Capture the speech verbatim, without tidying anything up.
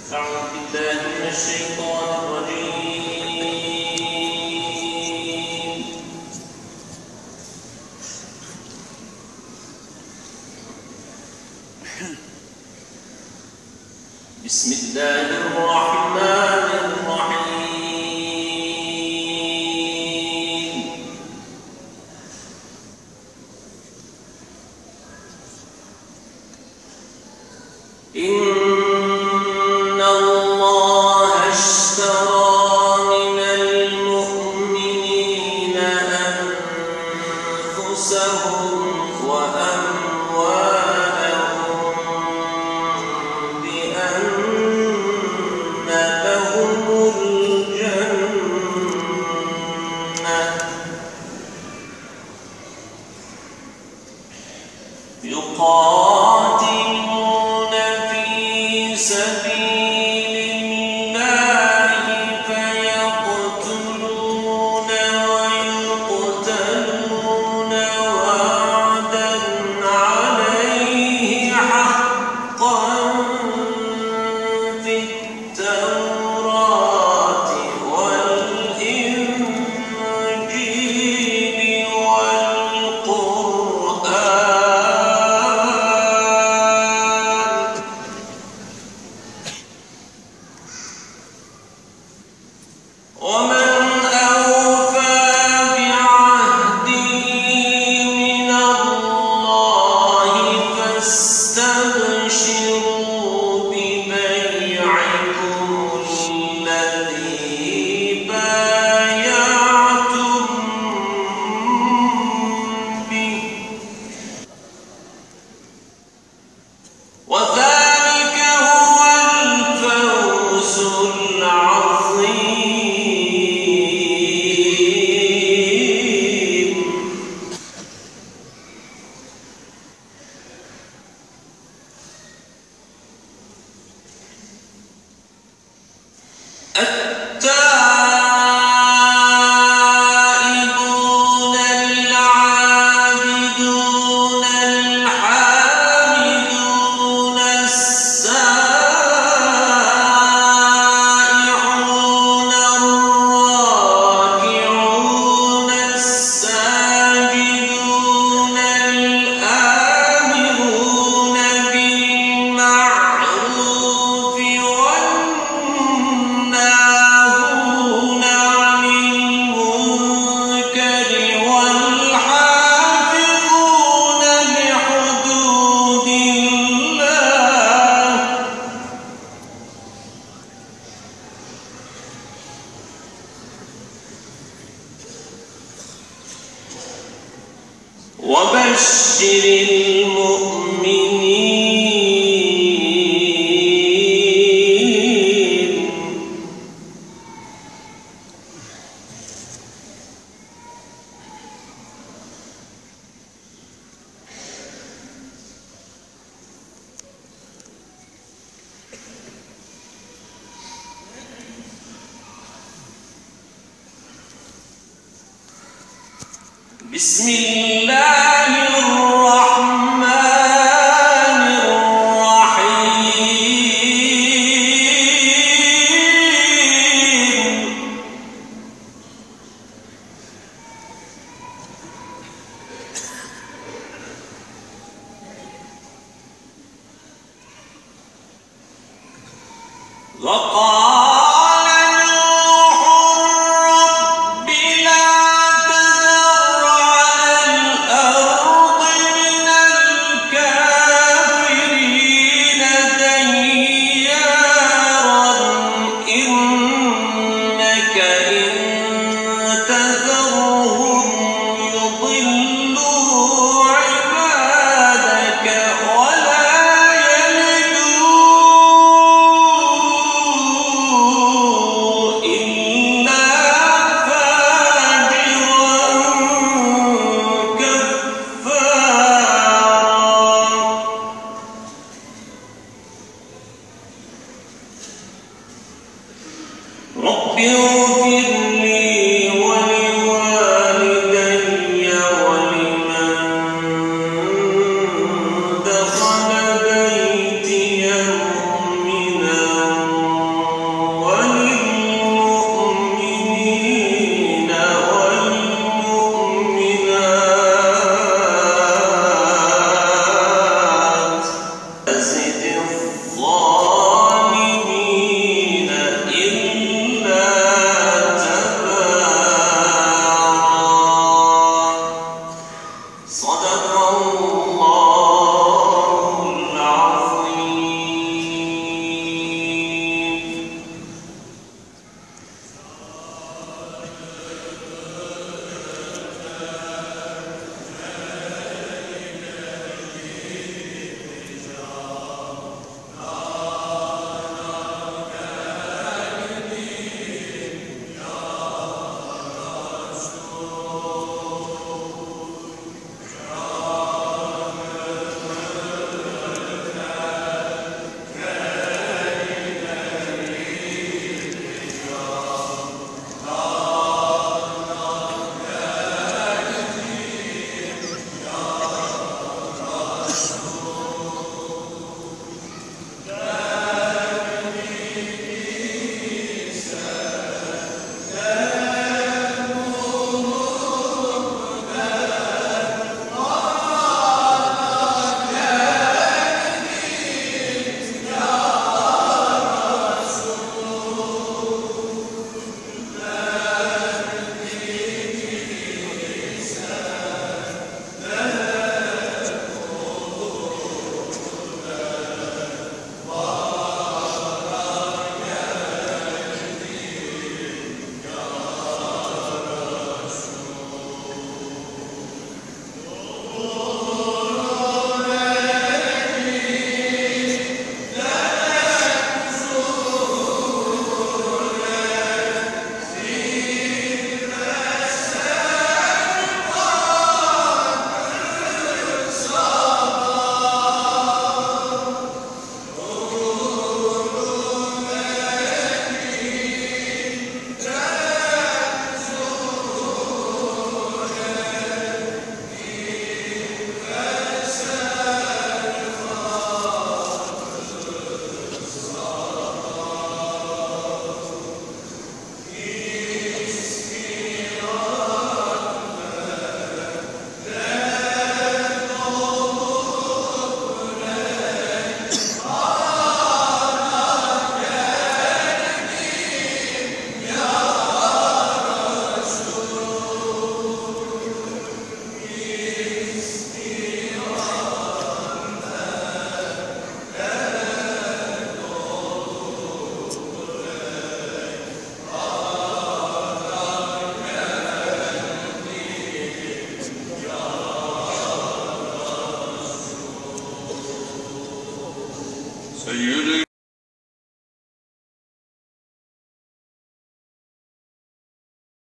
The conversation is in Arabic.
بسم الله الرحمن الرحيم. إن الله اشترى من المؤمنين أنفسهم وأموالهم بأن لهم الجنة يقاتلون في سبيل الله فيقتلون ويقتلون وعدا عليه حقا في التوراة والإنجيل والقرآن. ومن أوفى بعهده من الله فاستبشروا ببيعكم الذي بايعتم به وذلك هو الفوز العظيم. التائبون العابدون الحامدون السائحون الراكعون الساجدون الآمرون بالمعروف والناهون عن المنكر والحافظون لحدود الله. وبشر المؤمنين. بسم الله الرحمن الرحيم. وقال نوح رب لا تذر على الأرض من الكافرين ديارا إنك إن تذرهم يضلوا عبادك ولا يلدوا إلا فاجرا كفارا. رب اغفر لي ولوالدي ولمن دخل بيتي مؤمنا سيدنا